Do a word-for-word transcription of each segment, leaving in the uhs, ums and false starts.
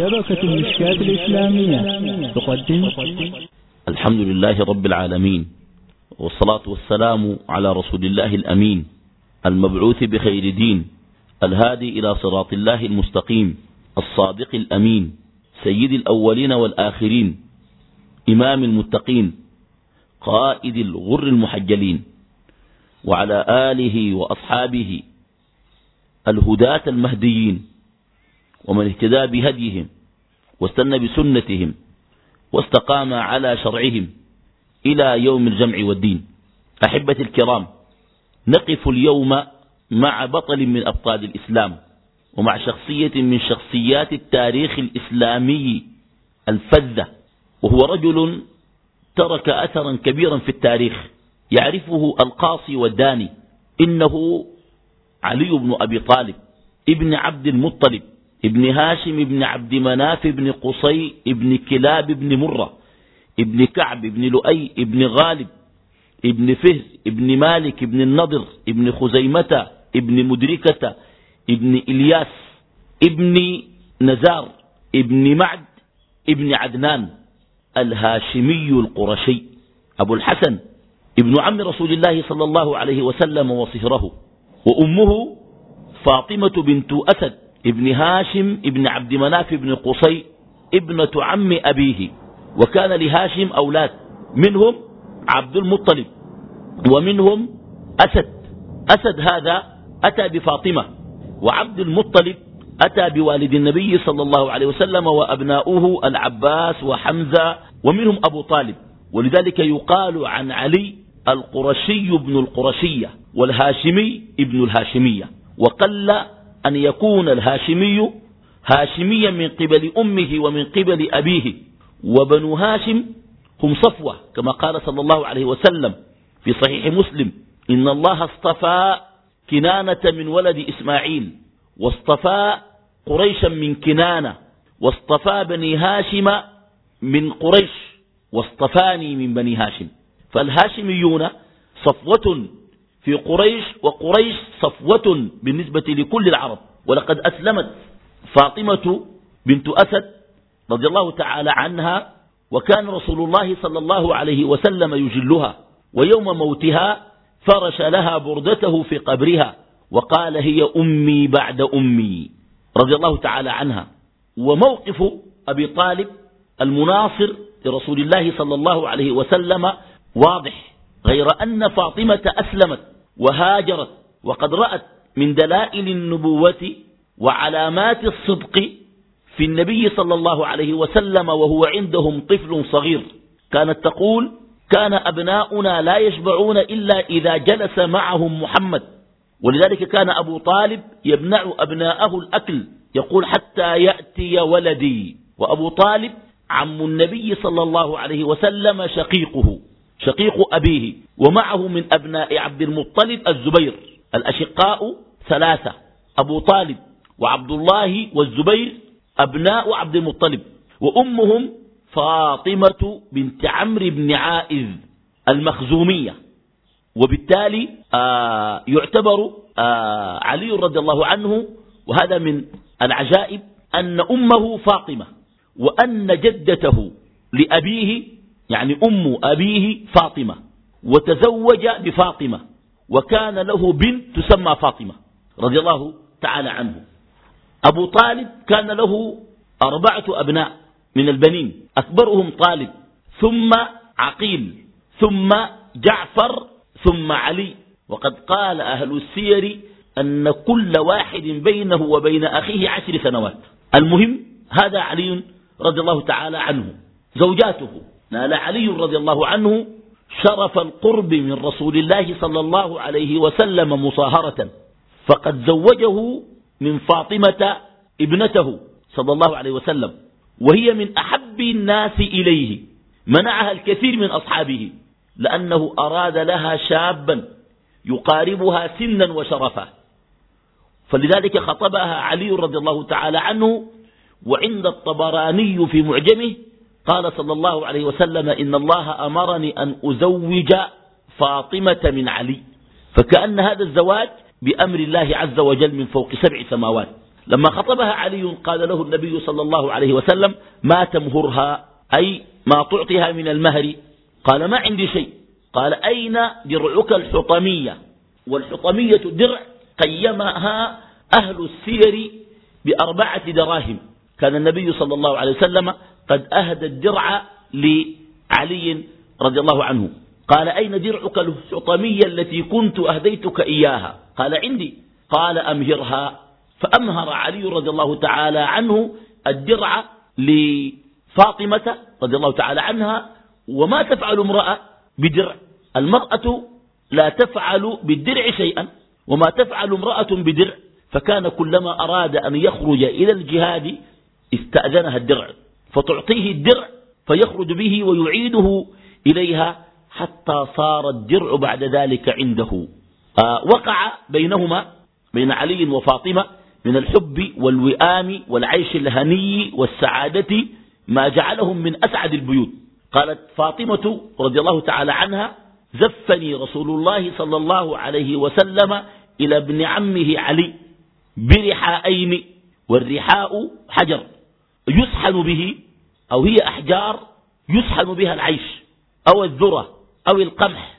شبكة المشكاة الإسلامية تقدم. الحمد لله رب العالمين، والصلاة والسلام على رسول الله الأمين المبعوث بخير دين، الهادي إلى صراط الله المستقيم، الصادق الأمين، سيد الأولين والآخرين، إمام المتقين، قائد الغر المحجلين، وعلى آله وأصحابه الهداة المهديين، ومن اهتدى بهديهم واستنى بسنتهم واستقام على شرعهم إلى يوم الجمع والدين. أحبتي الكرام، نقف اليوم مع بطل من أبطال الإسلام، ومع شخصية من شخصيات التاريخ الإسلامي الفذة، وهو رجل ترك أثرا كبيرا في التاريخ يعرفه القاصي والداني. إنه علي بن أبي طالب ابن عبد المطلب ابن هاشم ابن عبد مناف ابن قصي ابن كلاب ابن مرة ابن كعب ابن لؤي ابن غالب ابن فهر ابن مالك ابن النضر ابن خزيمة ابن مدركة ابن إلياس ابن نزار ابن معد ابن عدنان الهاشمي القرشي، أبو الحسن ابن عم رسول الله صلى الله عليه وسلم وصهره. وأمه فاطمة بنت أسد ابن هاشم ابن عبد مناف ابن قصي ابنة عم أبيه. وكان لهاشم أولاد، منهم عبد المطلب ومنهم أسد. أسد هذا أتى بفاطمة، وعبد المطلب أتى بوالد النبي صلى الله عليه وسلم وأبناؤه العباس وحمزة، ومنهم أبو طالب. ولذلك يقال عن علي القرشي ابن القرشية، والهاشمي ابن الهاشمية. وقل أن يكون الهاشمي هاشميا من قبل أمه ومن قبل أبيه. وبنو هاشم هم صفوة، كما قال صلى الله عليه وسلم في صحيح مسلم: إن الله اصطفى كنانة من ولد إسماعيل، واصطفى قريشا من كنانة، واصطفى بني هاشم من قريش، واصطفاني من بني هاشم. فالهاشميون صفوة في قريش، وقريش صفوة بالنسبة لكل العرب. ولقد أسلمت فاطمة بنت أسد رضي الله تعالى عنها، وكان رسول الله صلى الله عليه وسلم يجلها، ويوم موتها فرش لها بردته في قبرها وقال: هي أمي بعد أمي، رضي الله تعالى عنها. وموقف أبي طالب المناصر لرسول الله صلى الله عليه وسلم واضح، غير أن فاطمة أسلمت وهاجرت، وقد رأت من دلائل النبوة وعلامات الصدق في النبي صلى الله عليه وسلم وهو عندهم طفل صغير. كانت تقول: كان أبناؤنا لا يشبعون إلا إذا جلس معهم محمد. ولذلك كان أبو طالب يمنع أبناءه الأكل، يقول: حتى يأتي ولدي. وأبو طالب عم النبي صلى الله عليه وسلم شقيقه، شقيق أبيه. ومعه من أبناء عبد المطلب الزبير. الأشقاء ثلاثة: أبو طالب وعبد الله والزبير أبناء عبد المطلب. وأمهم فاطمة بنت عمرو بن عائذ المخزومية. وبالتالي آه يعتبر آه علي رضي الله عنه، وهذا من العجائب، أن أمه فاطمة، وأن جدته لأبيه يعني أم أبيه فاطمة، وتزوج بفاطمة، وكان له بنت تسمى فاطمة رضي الله تعالى عنه. أبو طالب كان له أربعة أبناء من البنين، أكبرهم طالب، ثم عقيل، ثم جعفر، ثم علي. وقد قال أهل السير أن كل واحد بينه وبين أخيه عشر سنوات. المهم، هذا علي رضي الله تعالى عنه. زوجاته: نال علي رضي الله عنه شرف القرب من رسول الله صلى الله عليه وسلم مصاهرة، فقد زوجه من فاطمة ابنته صلى الله عليه وسلم، وهي من أحب الناس إليه. منعها الكثير من أصحابه لأنه أراد لها شابا يقاربها سنا وشرفا، فلذلك خطبها علي رضي الله تعالى عنه. وعند الطبراني في معجمه قال صلى الله عليه وسلم: إن الله أمرني أن أزوج فاطمة من علي. فكأن هذا الزواج بأمر الله عز وجل من فوق سبع سماوات. لما خطبها علي قال له النبي صلى الله عليه وسلم ما تمهرها أي ما تعطيها من المهر؟ قال ما عندي شيء. قال أين درعك الحطمية؟ والحطمية درع قيمها أهل السير بأربعة دراهم. كان النبي صلى الله عليه وسلم قد أهدى الدرع لعلي رضي الله عنه. قال أين درعك الحطمية التي كنت أهديتك إياها؟ قال عندي. قال أمهرها. فأمهر علي رضي الله تعالى عنه الدرع لفاطمة رضي الله تعالى عنها. وما تفعل امرأة بدرع؟ المرأة لا تفعل بالدرع شيئا، وما تفعل امرأة بدرع. فكان كلما أراد أن يخرج إلى الجهاد استأذنها الدرع، فتعطيه الدرع فيخرج به ويعيده إليها حتى صار الدرع بعد ذلك عنده. آه وقع بينهما بين علي وفاطمة من الحب والوئام والعيش الهني والسعادة ما جعلهم من أسعد البيوت. قالت فاطمة رضي الله تعالى عنها زفني رسول الله صلى الله عليه وسلم إلى ابن عمه علي برحاءين، والرحاء حجر يسحن به، أو هي أحجار يسحن بها العيش أو الذرة أو القمح.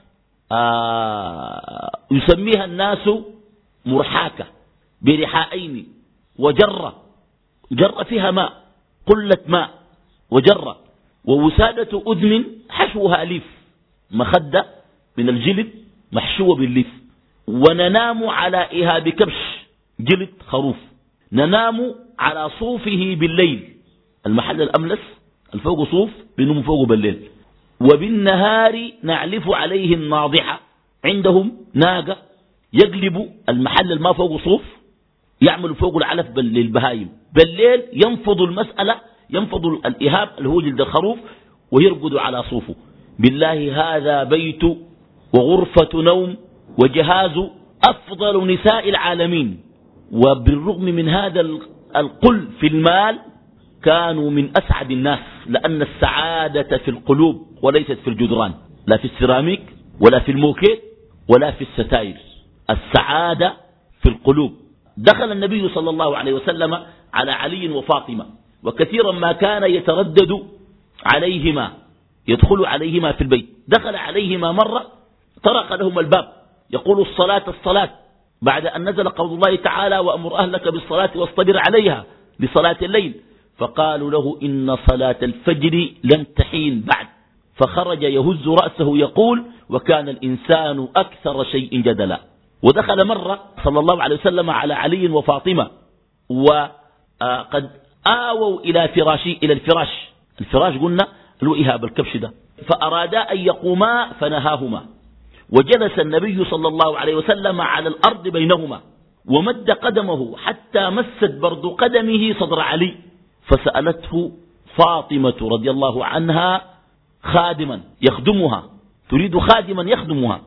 آه يسميها الناس مرحاكة برحاءين، وجرة جرة فيها ماء، قلة ماء وجرة، ووسادة أذن حشوها ليف، مخدة من الجلد محشوة بالليف. وننام على إهاب كبش جلد خروف، ننام على صوفه بالليل، المحل الأملس الفوق صوف بنوم فوق بالليل. وبالنهار نعلف عليه الناضحة، عندهم ناقة يقلب المحل الما فوق صوف يعمل فوق العلف للبهايم، بالليل ينفض المسألة، ينفض الإهاب اللي هو جلد الخروف ويرقد على صوفه. بالله هذا بيت وغرفة نوم وجهاز أفضل نساء العالمين. وبالرغم من هذا القل في المال كانوا من أسعد الناس، لأن السعادة في القلوب وليست في الجدران، لا في السيراميك ولا في الموكيت ولا في الستائر، السعادة في القلوب. دخل النبي صلى الله عليه وسلم على علي وفاطمة، وكثيرا ما كان يتردد عليهما، يدخل عليهما في البيت. دخل عليهما مرة طرق لهم الباب يقول الصلاة الصلاة، بعد أن نزل قول الله تعالى وأمر أهلك بالصلاة واصطبر عليها لصلاة الليل. فقالوا له إن صلاة الفجر لن تحين بعد. فخرج يهز رأسه يقول وكان الإنسان أكثر شيء جدلا. ودخل مرة صلى الله عليه وسلم على علي وفاطمة وقد آووا إلى فراشي إلى الفراش. الفراش قلنا له إهاب الكبش ده، فأرادا أن يقوما فنهاهما. وجلس النبي صلى الله عليه وسلم على الأرض بينهما ومد قدمه حتى مست برد قدمه صدر علي. فسألته فاطمة رضي الله عنها خادما يخدمها، تريد خادما يخدمها،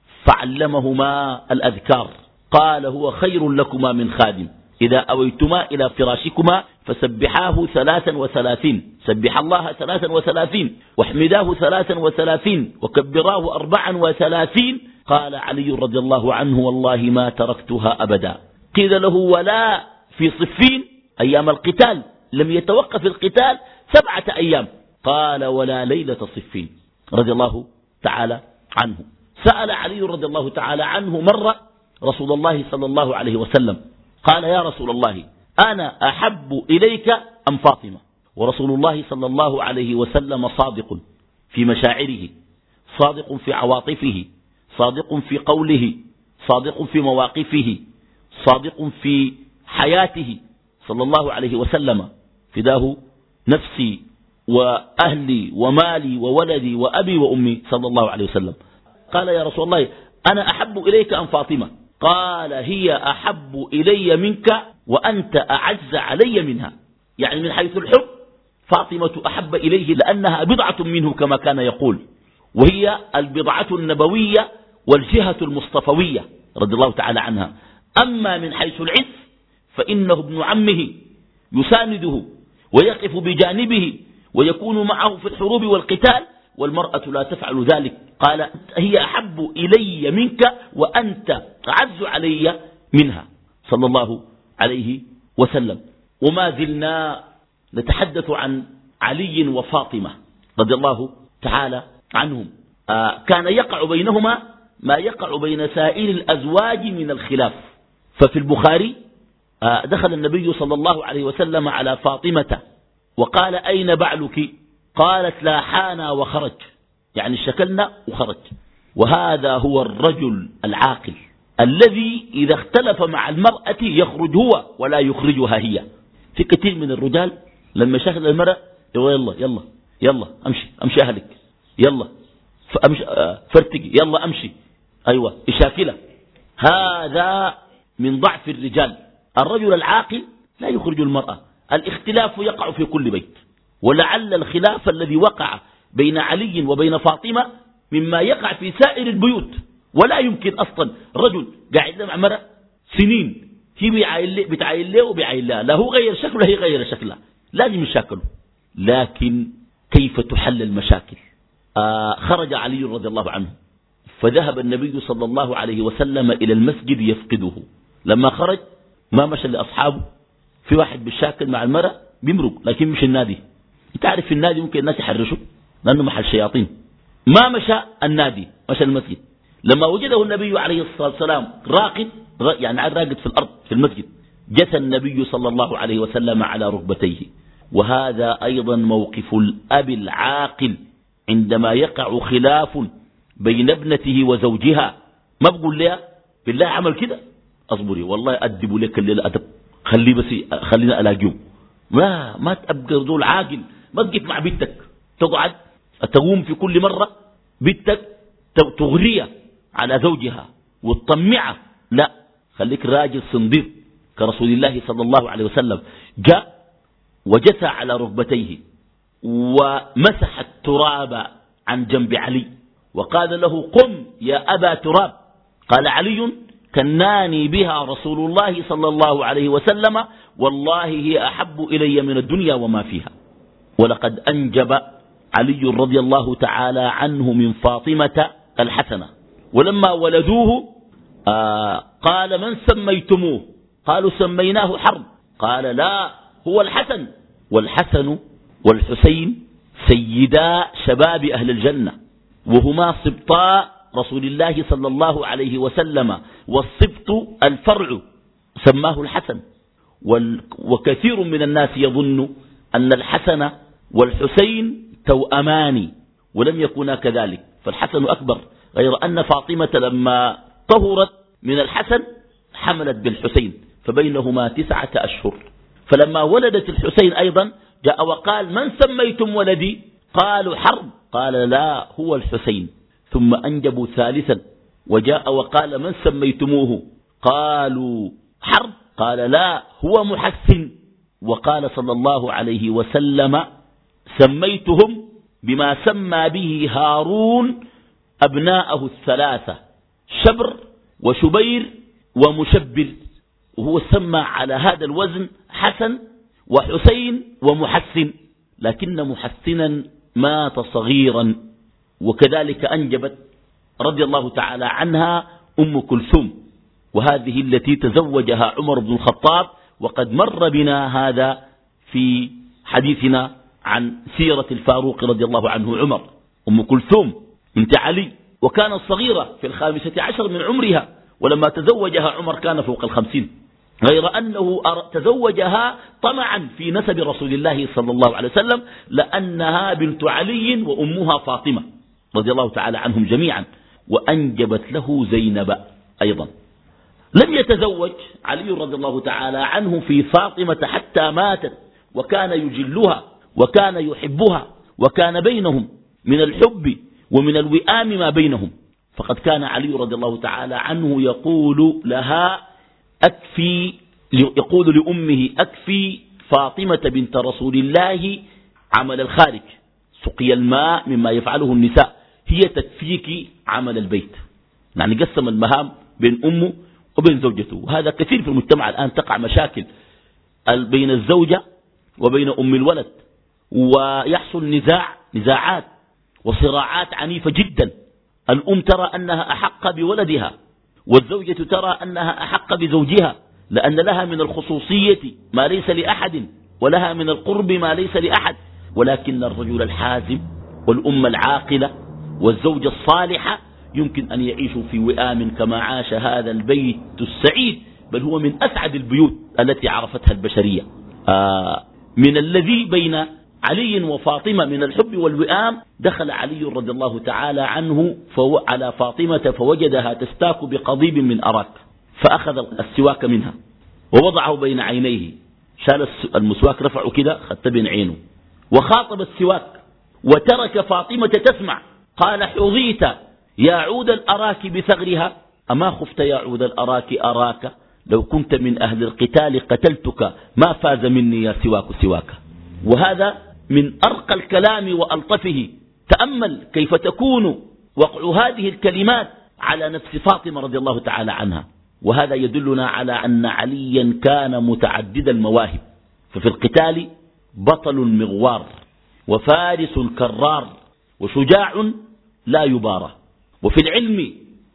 فعلمهما الأذكار. قال هو خير لكما من خادم، إذا أويتما إلى فراشكما فسبحاه ثلاثا وثلاثين، سبح الله ثلاثا وثلاثين، واحمداه ثلاثا وثلاثين، وكبراه أربعا وثلاثين. قال علي رضي الله عنه والله ما تركتها أبدا. قيل له ولا في صفين أيام القتال لم يتوقف القتال سبعة أيام؟ قال ولا ليلة صفين رضي الله تعالى عنه. سأل علي رضي الله تعالى عنه مرة رسول الله صلى الله عليه وسلم، قال يا رسول الله أنا أحب إليك أم فاطمة؟ ورسول الله صلى الله عليه وسلم صادق في مشاعره، صادق في عواطفه، صادق في قوله، صادق في مواقفه، صادق في حياته صلى الله عليه وسلم. فداه نفسي وأهلي ومالي وولدي وأبي وأمي صلى الله عليه وسلم. قال يا رسول الله أنا أحب إليك أم فاطمة؟ قال هي أحب إلي منك وأنت أعز علي منها. يعني من حيث الحب فاطمة أحب إليه لأنها بضعة منه كما كان يقول، وهي البضعة النبوية والجهة المصطفوية رضي الله تعالى عنها. أما من حيث العز فإنه ابن عمه يسانده ويقف بجانبه ويكون معه في الحروب والقتال، والمرأة لا تفعل ذلك. قال هي أحب إلي منك وأنت أعز علي منها صلى الله عليه وسلم. وما زلنا نتحدث عن علي وفاطمة رضي الله تعالى عنهم. آه كان يقع بينهما ما يقع بين سائر الأزواج من الخلاف. ففي البخاري آه دخل النبي صلى الله عليه وسلم على فاطمة وقال أين بعلك؟ قالت لا حانا وخرج، يعني شكلنا وخرج. وهذا هو الرجل العاقل الذي إذا اختلف مع المرأة يخرج هو ولا يخرجها هي. في كثير من الرجال لما شاهد المرأة يقول يلا يلا يلا أمشي أمشي أهلك، يلا فأمشي فرتقي، يلا أمشي، أيوة إشاكلة. هذا من ضعف الرجال. الرجل العاقل لا يخرج المرأة. الاختلاف يقع في كل بيت، ولعل الخلاف الذي وقع بين علي وبين فاطمة مما يقع في سائر البيوت. ولا يمكن أصلا رجل قاعد مع مرأة سنين هي بتعايل له وبيعايل لها، لا هو غير شكله هي غير شكلها، لازم يشاكلوا. لكن كيف تحل المشاكل؟ آه خرج علي رضي الله عنه فذهب النبي صلى الله عليه وسلم إلى المسجد يفقده. لما خرج ما مشى لأصحابه، في واحد بالشاكل مع المرأة بيمرق لكن مش النادي. انت عارف في النادي ممكن الناس يحرشوا لأنه محل شياطين. ما مشى النادي، مشى المسجد. لما وجده النبي عليه الصلاة والسلام راقد، يعني راقد في الأرض في المسجد، جثى النبي صلى الله عليه وسلم على ركبتيه. وهذا أيضا موقف الأب العاقل عندما يقع خلاف بين ابنته وزوجها. ما بقول لها بالله عمل كده أصبري والله أدب لك الليلة أدب، خلي بس خلينا ألاقيهم. ما ما تبقى ذو عاقل. ما تقف مع بنتك تقعد تقوم في كل مرة بنتك تغريها على زوجها وتطمعه، لا، خليك راجل صنديق كرسول الله صلى الله عليه وسلم. جاء وجثى على ركبتيه ومسح التراب عن جنب علي وقال له قم يا أبا تراب. قال علي كناني بها رسول الله صلى الله عليه وسلم والله هي أحب إلي من الدنيا وما فيها. ولقد أنجب علي رضي الله تعالى عنه من فاطمة الحسن، ولما ولدوه آه قال من سميتموه؟ قالوا سميناه حرب. قال لا هو الحسن. والحسن والحسين سيدا شباب أهل الجنة، وهما سبطاء رسول الله صلى الله عليه وسلم، والسبط الفرع سماه الحسن. وكثير من الناس يظن أن الحسن والحسين توأمان ولم يكونا كذلك، فالحسن أكبر، غير أن فاطمة لما طهرت من الحسن حملت بالحسين فبينهما تسعة أشهر. فلما ولدت الحسين أيضا جاء وقال من سميتم ولدي؟ قالوا حرب. قال لا هو الحسين. ثم أنجبوا ثالثا وجاء وقال من سميتموه؟ قالوا حرب. قال لا هو محسن. وقال صلى الله عليه وسلم سميتهم بما سمى به هارون أبناءه الثلاثة شبر وشبير ومشبر، وهو سمى على هذا الوزن حسن وحسين ومحسن، لكن محسنا مات صغيرا. وكذلك أنجبت رضي الله تعالى عنها أم كلثوم، وهذه التي تزوجها عمر بن الخطاب، وقد مر بنا هذا في حديثنا عن سيرة الفاروق رضي الله عنه عمر. أم كلثوم بنت علي، وكانت صغيرة في الخامسة عشر من عمرها، ولما تزوجها عمر كان فوق الخمسين، غير أنه تزوجها طمعا في نسب رسول الله صلى الله عليه وسلم، لأنها بنت علي وأمها فاطمة رضي الله تعالى عنهم جميعا. وأنجبت له زينب أيضا. لم يتزوج علي رضي الله تعالى عنه في فاطمة حتى ماتت، وكان يجلها وكان يحبها، وكان بينهم من الحب ومن الوئام ما بينهم. فقد كان علي رضي الله تعالى عنه يقول لها أكفي، يقول لأمه أكفي فاطمة بنت رسول الله عمل الخارج، سقي الماء مما يفعله النساء، هي تكفيك عمل البيت. يعني قسم المهام بين أمه وبين زوجته. وهذا كثير في المجتمع الآن، تقع مشاكل بين الزوجة وبين أم الولد، ويحصل نزاع نزاعات وصراعات عنيفة جدا. الأم ترى أنها أحق بولدها، والزوجة ترى أنها أحق بزوجها، لأن لها من الخصوصية ما ليس لأحد، ولها من القرب ما ليس لأحد، ولكن الرجل الحازم والأمة العاقلة والزوجة الصالحة يمكن أن يعيشوا في وئام كما عاش هذا البيت السعيد، بل هو من أسعد البيوت التي عرفتها البشرية. آه من الذي بين علي وفاطمة من الحب والوئام، دخل علي رضي الله تعالى عنه على فاطمة فوجدها تستاك بقضيب من أراك، فأخذ السواك منها ووضعه بين عينيه، شال المسواك رفعه كده خدت بين عينه وخاطب السواك، وترك فاطمة تسمع. قال حظيت يا عود الأراك بثغرها، أما خفت يا عود الأراك أراك، لو كنت من أهل القتال قتلتك، ما فاز مني يا سواك سواك. وهذا من أرقى الكلام وألطفه. تأمل كيف تكون وقع هذه الكلمات على نفس فاطمة رضي الله تعالى عنها. وهذا يدلنا على أن عليا كان متعدد المواهب، ففي القتال بطل مغوار وفارس كرار وشجاع لا يبارى، وفي العلم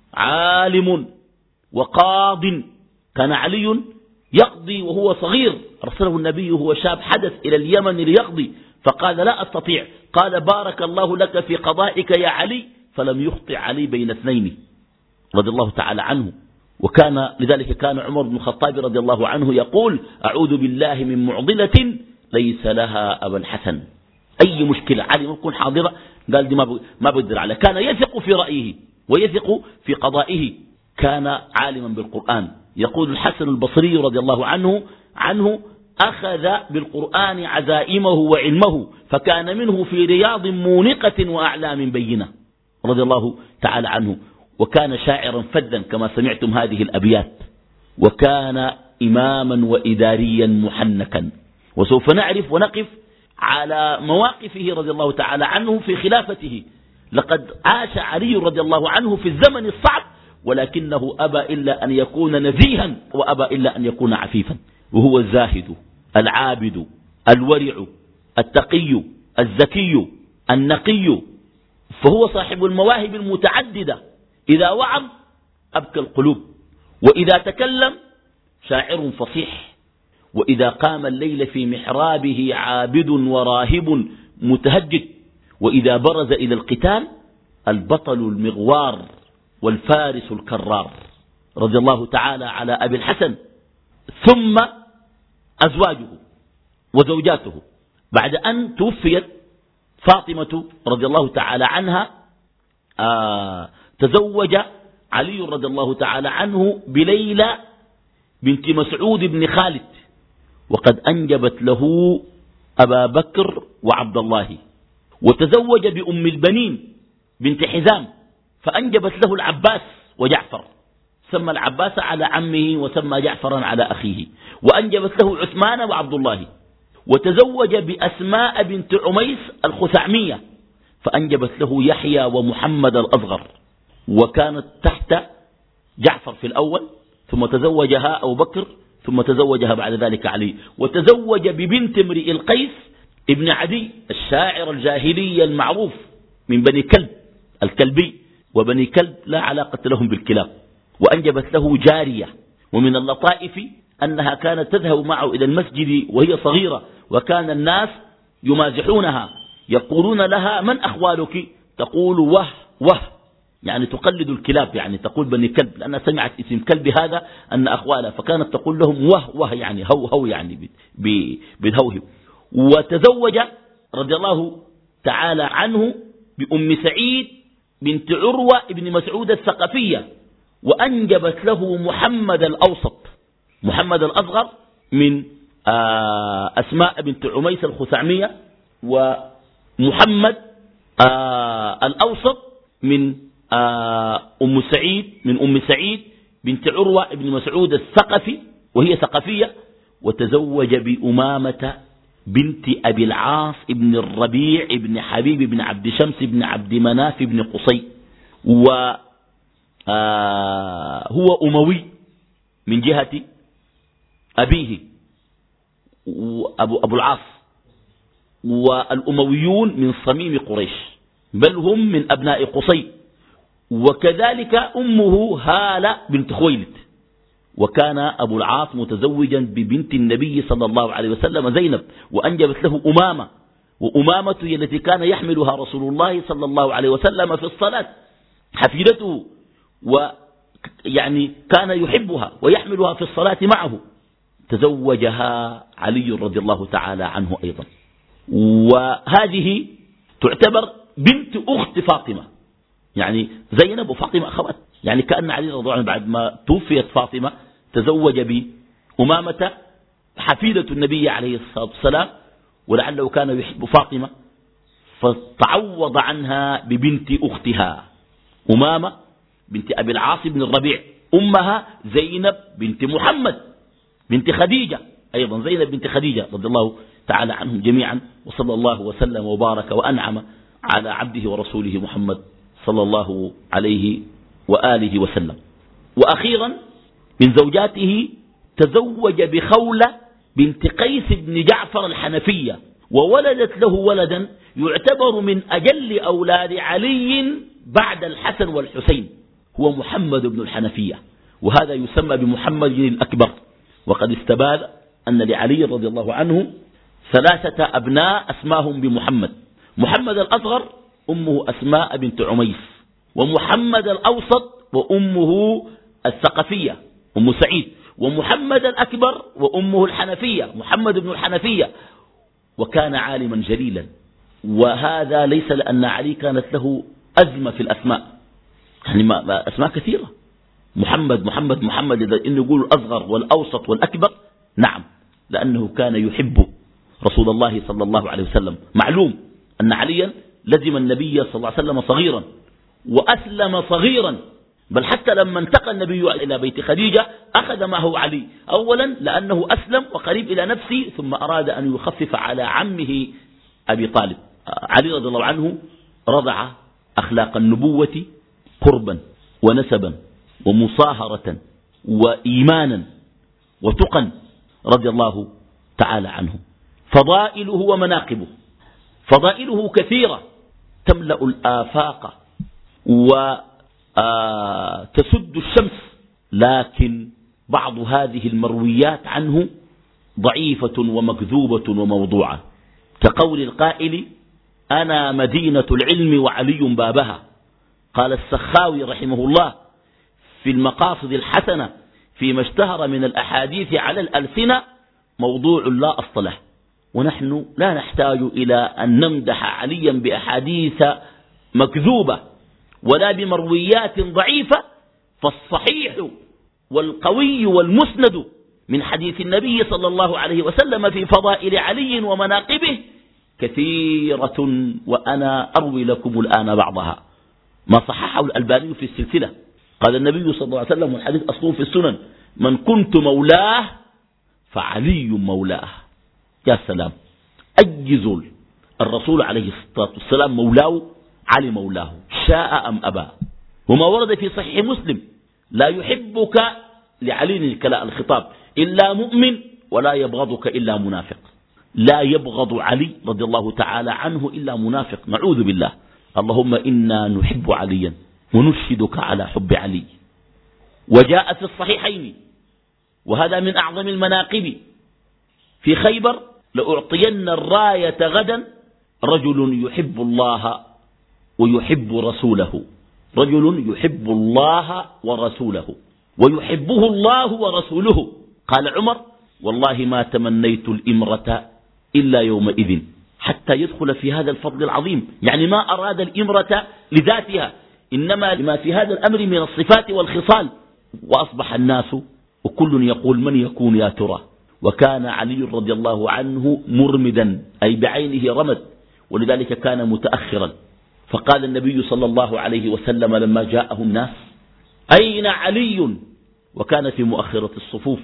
عالم وقاض. كان علي يقضي وهو صغير، أرسله النبي وهو شاب حدث إلى اليمن ليقضي، فقال لا أستطيع، قال بارك الله لك في قضائك يا علي، فلم يخطئ علي بين اثنين رضي الله تعالى عنه. وكان لذلك كان عمر بن الخطاب رضي الله عنه يقول أعوذ بالله من معضلة ليس لها أبا الحسن. أي مشكلة علي ما تكون حاضرة قال دي ما بقدر عليه. كان يثق في رأيه ويثق في قضائه، كان عالما بالقرآن. يقول الحسن البصري رضي الله عنه عنه أخذ بالقرآن عزائمه وعلمه، فكان منه في رياض مونقة وأعلام بينة رضي الله تعالى عنه. وكان شاعرا فذا كما سمعتم هذه الأبيات، وكان إماما وإداريا محنكا. وسوف نعرف ونقف على مواقفه رضي الله تعالى عنه في خلافته. لقد عاش علي رضي الله عنه في الزمن الصعب، ولكنه أبى إلا أن يكون نزيها، وأبى إلا أن يكون عفيفا. وهو الزاهد العابد الورع التقي الزكي النقي، فهو صاحب المواهب المتعددة. إذا وعظ أبكى القلوب، وإذا تكلم شاعر فصيح، وإذا قام الليل في محرابه عابد وراهب متهجد، وإذا برز إلى القتال البطل المغوار والفارس الكرار رضي الله تعالى على أبي الحسن. ثم أزواجه وزوجاته بعد أن توفيت فاطمة رضي الله تعالى عنها، آه تزوج علي رضي الله تعالى عنه بليلى بنت مسعود بن خالد، وقد أنجبت له أبا بكر وعبد الله. وتزوج بأم البنين بنت حزام فأنجبت له العباس وجعفر، سمى العباس على عمه وسمى جعفرا على أخيه. وأنجبت له عثمان وعبد الله. وتزوج بأسماء بنت عميس الخثعمية فأنجبت له يحيى ومحمد الأصغر، وكانت تحت جعفر في الأول، ثم تزوجها أبو بكر، ثم تزوجها بعد ذلك علي. وتزوج ببنت امرئ القيس ابن عدي الشاعر الجاهلي المعروف من بني كلب الكلبي، وبني كلب لا علاقة لهم بالكلاب. وأنجبت له جارية. ومن اللطائف أنها كانت تذهب معه إلى المسجد وهي صغيرة، وكان الناس يمازحونها يقولون لها من أخوالك؟ تقول وه وه، يعني تقلد الكلاب، يعني تقول بني كلب لأنها سمعت اسم كلب هذا أن أخوالها، فكانت تقول لهم وه وه، يعني هو هو، يعني بالهوه. وتزوج رضي الله تعالى عنه بأم سعيد بنت عروة ابن مسعود الثقفية، وأنجبت له محمد الأوسط. محمد الأصغر من أسماء بنت عميس الخثعمية، ومحمد الأوسط من أم سعيد من أم سعيد بنت عروة ابن مسعود الثقفي وهي ثقفية. وتزوج بأمامة بنت أبي العاص ابن الربيع ابن حبيب ابن عبد شمس ابن عبد مناف ابن قصي، وهو أموي من جهة أبيه أبو, أبو العاص. والأمويون من صميم قريش، بل هم من أبناء قصي. وكذلك أمه هالة بنت خويلد، وكان أبو العاص متزوجا ببنت النبي صلى الله عليه وسلم زينب، وأنجبت له أمامة، وأمامة هي التي كان يحملها رسول الله صلى الله عليه وسلم في الصلاة، حفيدته، ويعني كان يحبها ويحملها في الصلاة معه. تزوجها علي رضي الله تعالى عنه أيضا، وهذه تعتبر بنت أخت فاطمة، يعني زينب وفاطمة أخوات، يعني كأن علي رضي الله عنه بعد ما توفيت فاطمة تزوج بأمامة حفيدة النبي عليه الصلاة والسلام، ولعله كان يحب فاطمة فتعوض عنها ببنت أختها أمامة بنت أبي العاص بن الربيع، أمها زينب بنت محمد بنت خديجة، أيضا زينب بنت خديجة رضي الله تعالى عنهم جميعا، وصلى الله وسلم وبارك وأنعم على عبده ورسوله محمد صلى الله عليه وآله وسلم. وأخيرا من زوجاته تزوج بخولة بنت قيس بن جعفر الحنفية، وولدت له ولدا يعتبر من أجل أولاد علي بعد الحسن والحسين، هو محمد بن الحنفية، وهذا يسمى بمحمد الأكبر. وقد استبان أن لعلي رضي الله عنه ثلاثة أبناء أسماهم بمحمد: محمد الأصغر أمه أسماء بنت عميس، ومحمد الأوسط وأمه الثقفية أم سعيد، ومحمد الأكبر وأمه الحنفية محمد بن الحنفية، وكان عالما جليلا. وهذا ليس لأن علي كانت له أزمة في الأسماء، يعني ما أسماء كثيرة، محمد محمد محمد، إذا إنه يقول الأصغر والأوسط والأكبر، نعم، لأنه كان يحب رسول الله صلى الله عليه وسلم. معلوم أن عليا لزم النبي صلى الله عليه وسلم صغيرا وأسلم صغيرا، بل حتى لما انتقل النبي إلى بيت خديجة أخذ معه علي، أولا لأنه أسلم وقريب إلى نفسه، ثم أراد أن يخفف على عمه أبي طالب. علي رضي الله عنه رضع أخلاق النبوة قربا ونسبا ومصاهرة وإيمانا وتقا رضي الله تعالى عنه. فضائله ومناقبه، فضائله كثيرة تملأ الآفاق وتسد الشمس، لكن بعض هذه المرويات عنه ضعيفة ومكذوبة وموضوعة، كقول القائل: أنا مدينة العلم وعلي بابها. قال السخاوي رحمه الله في المقاصد الحسنة فيما اشتهر من الأحاديث على الألسنة: موضوع لا أصل له. ونحن لا نحتاج إلى أن نمدح عليا بأحاديث مكذوبة ولا بمرويات ضعيفة، فالصحيح والقوي والمسند من حديث النبي صلى الله عليه وسلم في فضائل علي ومناقبه كثيرة، وأنا أروي لكم الآن بعضها. ما صححه الألباني في السلسلة، قال النبي صلى الله عليه وسلم والحديث أصله في السنن: من كنت مولاه فعلي مولاه. يا سلام، أجزل الرسول عليه الصلاة والسلام مولاه، علي مولاه شاء أم أبى. وما ورد في صحيح مسلم: لا يحبك لعلي الخطاب إلا مؤمن ولا يبغضك إلا منافق. لا يبغض علي رضي الله تعالى عنه إلا منافق، نعوذ بالله. اللهم إنا نحب عليا ونشهدك على حب علي. وجاء في الصحيحين، وهذا من أعظم المناقب: في خيبر: لأعطين الراية غدا رجل يحب الله ويحب رسوله، رجل يحب الله ورسوله ويحبه الله ورسوله. قال عمر: والله ما تمنيت الإمرة إلا يومئذ، حتى يدخل في هذا الفضل العظيم. يعني ما أراد الإمرة لذاتها، إنما لما في هذا الأمر من الصفات والخصال. وأصبح الناس وكل يقول: من يكون يا ترى؟ وكان علي رضي الله عنه مرمدا، أي بعينه رمد، ولذلك كان متأخرا. فقال النبي صلى الله عليه وسلم لما جاءه الناس: أين علي؟ وكان في مؤخرة الصفوف،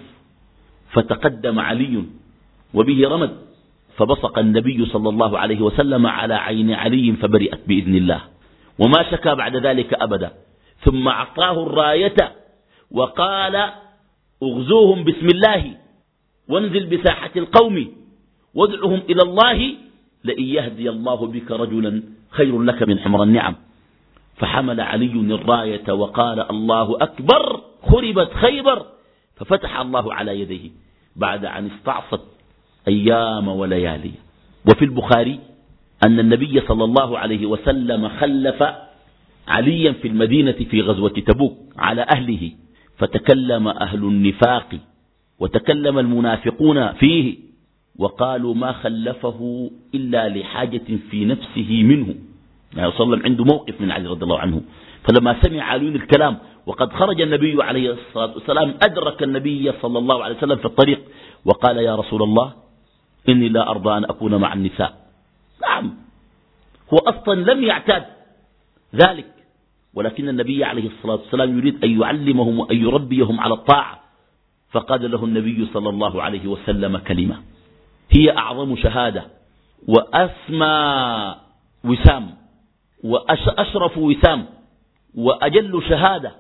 فتقدم علي وبه رمد، فبصق النبي صلى الله عليه وسلم على عين علي فبرئت بإذن الله، وما شكى بعد ذلك أبدا. ثم أعطاه الراية وقال: اغزوهم بسم الله وانزل بساحة القوم وادعهم إلى الله، لئن يهدي الله بك رجلا خير لك من حمر النعم. فحمل علي الراية وقال: الله أكبر، خربت خيبر. ففتح الله على يديه بعد أن استعصت أيام وليالي. وفي البخاري أن النبي صلى الله عليه وسلم خلف عليا في المدينة في غزوة تبوك على أهله، فتكلم أهل النفاق وتكلم المنافقون فيه وقالوا ما خلفه إلا لحاجة في نفسه منه، يعني صلى الله عليه وسلم عنده موقف من علي رضي الله عنه. فلما سمع علي الكلام وقد خرج النبي عليه الصلاة والسلام أدرك النبي صلى الله عليه وسلم في الطريق وقال يا رسول الله إني لا أرضى أن أكون مع النساء. نعم، هو أصلا لم يعتاد ذلك، ولكن النبي عليه الصلاة والسلام يريد أن يعلمهم وأن يربيهم على الطاعة، فقال له النبي صلى الله عليه وسلم كلمة هي أعظم شهادة وأسمى وسام وأشرف وسام وأجل شهادة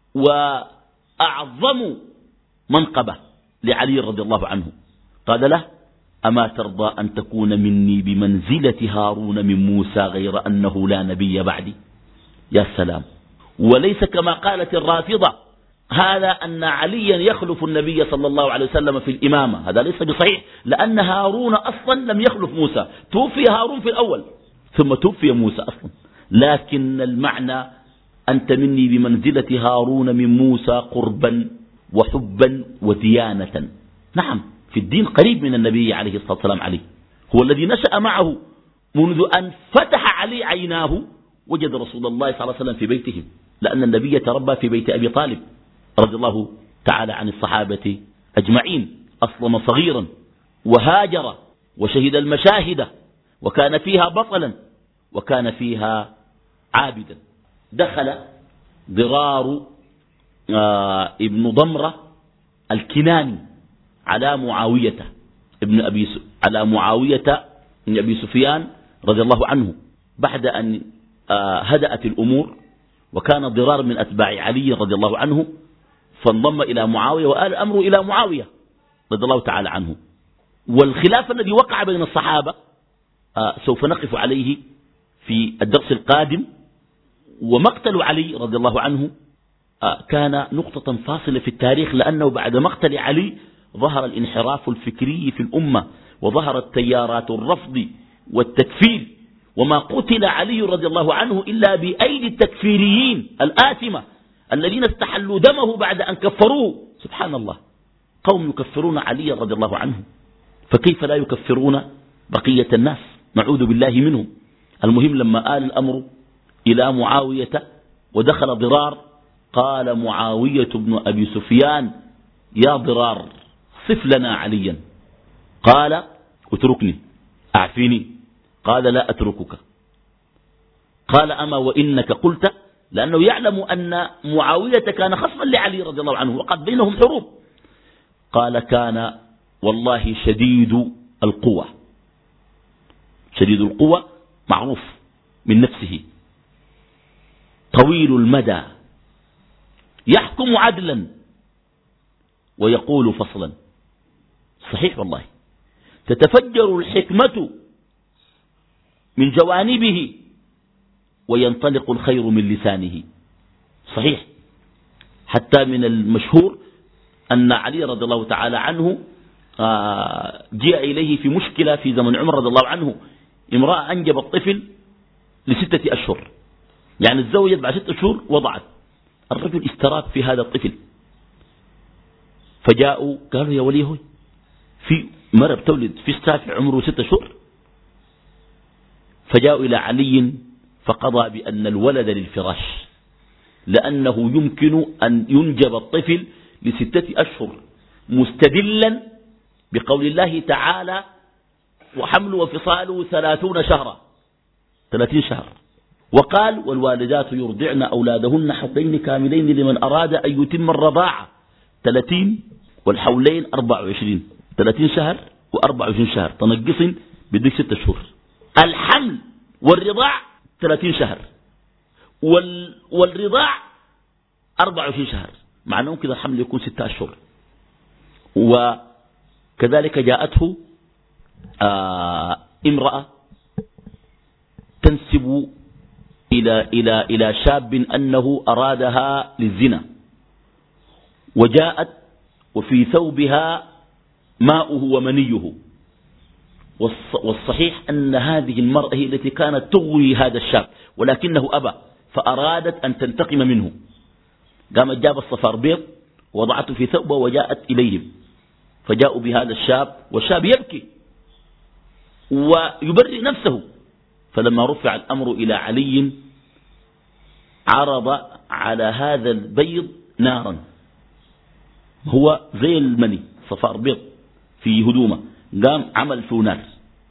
وأعظم منقبة لعلي رضي الله عنه. قال له أما ترضى أن تكون مني بمنزلة هارون من موسى غير أنه لا نبي بعدي؟ يا سلام. وليس كما قالت الرافضة هذا أن عليا يخلف النبي صلى الله عليه وسلم في الإمامة، هذا ليس بصحيح، لأن هارون أصلا لم يخلف موسى، توفي هارون في الأول ثم توفي موسى أصلا، لكن المعنى أنت مني بمنزلة هارون من موسى قربا وحبا وديانة. نعم، في الدين قريب من النبي عليه الصلاة والسلام. علي هو الذي نشأ معه منذ أن فتح علي عيناه وجد رسول الله صلى الله عليه وسلم في بيته، لأن النبي تربى في بيت أبي طالب رضي الله تعالى عن الصحابة أجمعين. أسلم صغيرا وهاجر وشهد المشاهد وكان فيها بطلا وكان فيها عابدا. دخل ضرار آه ابن ضمرة الكناني على معاوية ابن أبي س... على معاوية ابن أبي سفيان رضي الله عنه بعد أن آه هدأت الأمور، وكان ضرار من أتباع علي رضي الله عنه، فانضم إلى معاوية وآل الأمر إلى معاوية رضي الله تعالى عنه. والخلاف الذي وقع بين الصحابة آه سوف نقف عليه في الدرس القادم. ومقتل علي رضي الله عنه آه كان نقطة فاصلة في التاريخ، لأنه بعد مقتل علي ظهر الانحراف الفكري في الأمة وظهرت تيارات الرفض والتكفير، وما قتل علي رضي الله عنه إلا بأيدي التكفيريين الآثمة الذين استحلوا دمه بعد أن كفروه. سبحان الله، قوم يكفرون علي رضي الله عنه، فكيف لا يكفرون بقية الناس؟ نعوذ بالله منهم. المهم لما آل الأمر إلى معاوية ودخل ضرار، قال معاوية بن أبي سفيان يا ضرار صف لنا عليا. قال اتركني أعفيني. قال لا أتركك. قال أما وإنك قلت، لأنه يعلم أن معاوية كان خصما لعلي رضي الله عنه وقد بينهم حروب. قال كان والله شديد القوة، شديد القوة معروف من نفسه، طويل المدى، يحكم عدلا ويقول فصلا. صحيح والله، تتفجر الحكمة من جوانبه وينطلق الخير من لسانه. صحيح، حتى من المشهور أن علي رضي الله تعالى عنه جاء إليه في مشكلة في زمن عمر رضي الله عنه، امرأة أنجبت طفل لستة أشهر، يعني تزوجت بعد ستة أشهر وضعت، الرجل استراك في هذا الطفل، فجاءوا قالوا يا وليه في مرة بتولد في السافع عمره ستة أشهر، فجاءوا إلى علي فقضى بأن الولد للفراش، لأنه يمكن أن ينجب الطفل لستة أشهر، مستدلا بقول الله تعالى وحمل وفصاله ثلاثون شهرا، ثلاثين شهر. وقال والوالدات يرضعن أولادهن حولين كاملين لمن أراد أن يتم الرضاعة، ثلاثين والحولين أربع وعشرين، ثلاثين شهر وأربع وعشرين شهر تنقص بدك ستة أشهر. الحمل والرضاع ثلاثين شهر وال والرضاع أربع وعشرين شهر، معناه كذا الحمل يكون ستة أشهر. وكذلك جاءته آه امرأة تنسب إلى, إلى, إلى شاب أنه أرادها للزنا، وجاءت وفي ثوبها ماؤه ومنيه. والصحيح أن هذه المرأة هي التي كانت تغوي هذا الشاب، ولكنه أبى، فأرادت أن تنتقم منه. قامت جاب الصفار بيض وضعته في ثوبه وجاءت إليهم، فجاءوا بهذا الشاب والشاب يبكي ويبرئ نفسه. فلما رفع الأمر إلى علي عرض على هذا البيض نارا، هو زي المني صفار بيض في هدومه، قام عمل فيه نار،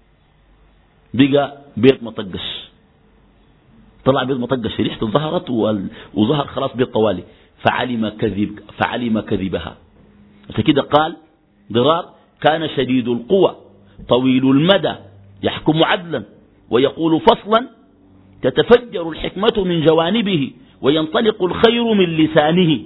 بقى بيض مطقش، طلع بيض مطقش، ريحته ظهرت وظهر خلاص بيض طوالي. فعلم كذب فعلم كذبها. فكده قال ضرار: كان شديد القوى طويل المدى يحكم عدلا ويقول فصلا، تتفجر الحكمة من جوانبه وينطلق الخير من لسانه،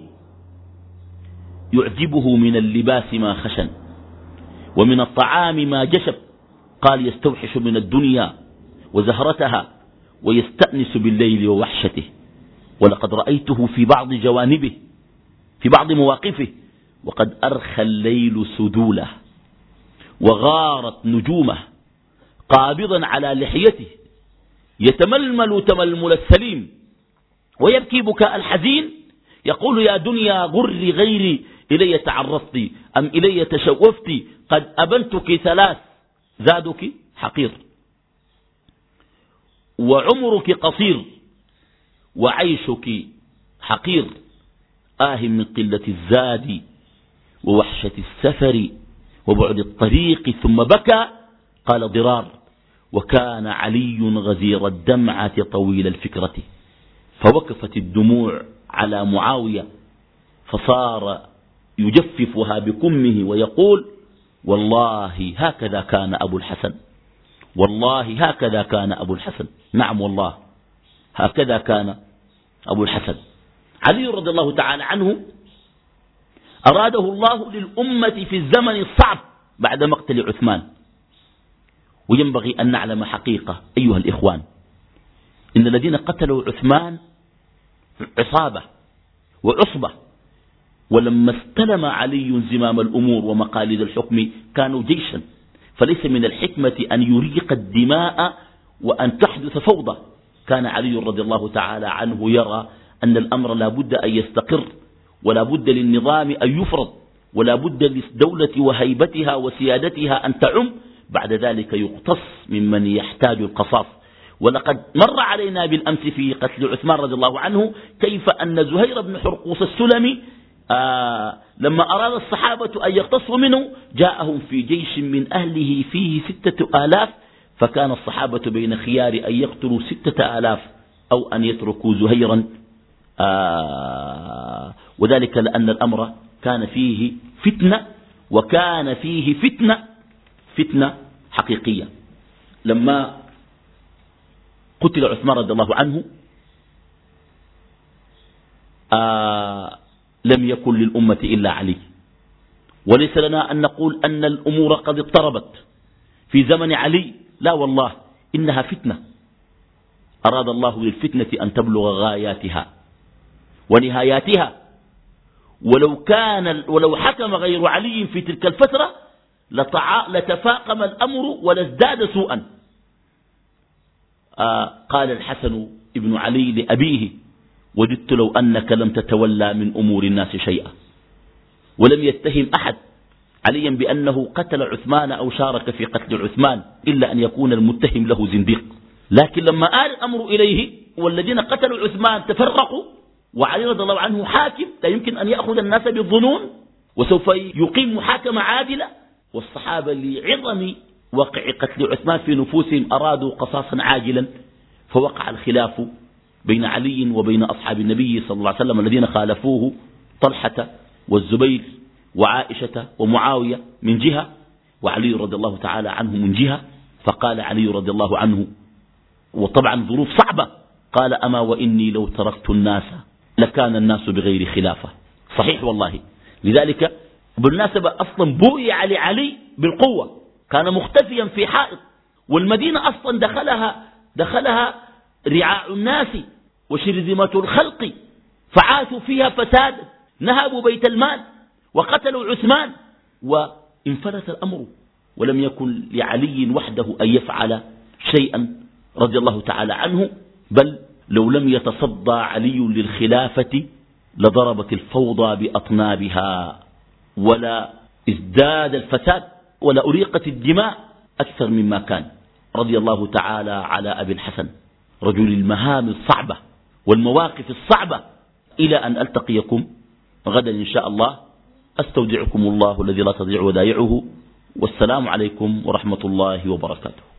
يعجبه من اللباس ما خشن ومن الطعام ما جشب. قال: يستوحش من الدنيا وزهرتها ويستأنس بالليل ووحشته. ولقد رأيته في بعض جوانبه في بعض مواقفه وقد أرخى الليل سدوله وغارت نجومه، قابضا على لحيته يتململ تململ السليم ويبكي بكاء الحزين، يقول: يا دنيا غري غيري، إلي تعرضت أم إلي تشوفت، قد أبنتك ثلاث زادك حقير، وعمرك قصير وعيشك حقير، آه من قلة الزاد ووحشة السفر وبعد الطريق. ثم بكى. قال ضرار: وكان علي غزير الدمعة طويل الفكرة، فوقفت الدموع على معاوية فصار يجففها بكمه ويقول: والله هكذا كان أبو الحسن، والله هكذا كان أبو الحسن. نعم والله هكذا كان أبو الحسن. علي رضي الله تعالى عنه أراده الله للأمة في الزمن الصعب بعد مقتل عثمان. وينبغي أن نعلم حقيقة أيها الإخوان، إن الذين قتلوا عثمان عصابة وعصبة، ولما استلم علي زمام الأمور ومقاليد الحكم كانوا جيشا، فليس من الحكمة أن يريق الدماء وأن تحدث فوضى. كان علي رضي الله تعالى عنه يرى أن الأمر لا بد أن يستقر، ولا بد للنظام أن يفرض، ولا بد للدولة وهيبتها وسيادتها أن تعم، بعد ذلك يقتص ممن يحتاج القصاص. ولقد مر علينا بالأمس في قتل عثمان رضي الله عنه كيف أن زهير بن حرقوس السلمي آه لما أراد الصحابة أن يقتصوا منه جاءهم في جيش من أهله فيه ستة آلاف، فكان الصحابة بين خيار أن يقتلوا ستة آلاف أو أن يتركوا زهيرا، آه وذلك لأن الأمر كان فيه فتنة، وكان فيه فتنة فتنة حقيقية. لما قتل عثمان رضي الله عنه آه لم يكن للأمة إلا علي، وليس لنا أن نقول أن الأمور قد اضطربت في زمن علي، لا والله إنها فتنة أراد الله للفتنة أن تبلغ غاياتها ونهاياتها. ولو كان ولو حكم غير علي في تلك الفترة لتفاقم الأمر ولازداد سوءا. آه قال الحسن ابن علي لأبيه: وددت لو أنك لم تتولى من أمور الناس شيئا. ولم يتهم أحد عليا بأنه قتل عثمان أو شارك في قتل عثمان إلا أن يكون المتهم له زنديق. لكن لما آل الأمر إليه والذين قتلوا عثمان تفرقوا، وعلي رضي الله عنه حاكم لا يمكن أن يأخذ الناس بالظنون، وسوف يقيم محاكمة عادلة، والصحابة لعظم وقع قتل عثمان في نفوسهم أرادوا قصاصا عاجلا، فوقع الخلاف بين علي وبين أصحاب النبي صلى الله عليه وسلم الذين خالفوه، طلحة والزبير وعائشة ومعاوية من جهة، وعلي رضي الله تعالى عنه من جهة. فقال علي رضي الله عنه، وطبعا ظروف صعبة، قال: أما وإني لو تركت الناس لكان الناس بغير خلافة. صحيح والله. لذلك بالمناسبة أصلا بوئي لعلي بالقوة، كان مختفيا في حائط، والمدينة أصلا دخلها دخلها رعاع الناس وشرذمة الخلق، فعاثوا فيها فساد، نهبوا بيت المال وقتلوا عثمان وانفلت الأمر، ولم يكن لعلي وحده أن يفعل شيئا رضي الله تعالى عنه، بل لو لم يتصدى علي للخلافة لضربت الفوضى بأطنابها، ولا ازداد الفساد، ولا أريقت الدماء أكثر مما كان. رضي الله تعالى على أبي الحسن رجل المهام الصعبة والمواقف الصعبة. إلى أن ألتقيكم غدا إن شاء الله، أستودعكم الله الذي لا تضيع ودائعه، والسلام عليكم ورحمة الله وبركاته.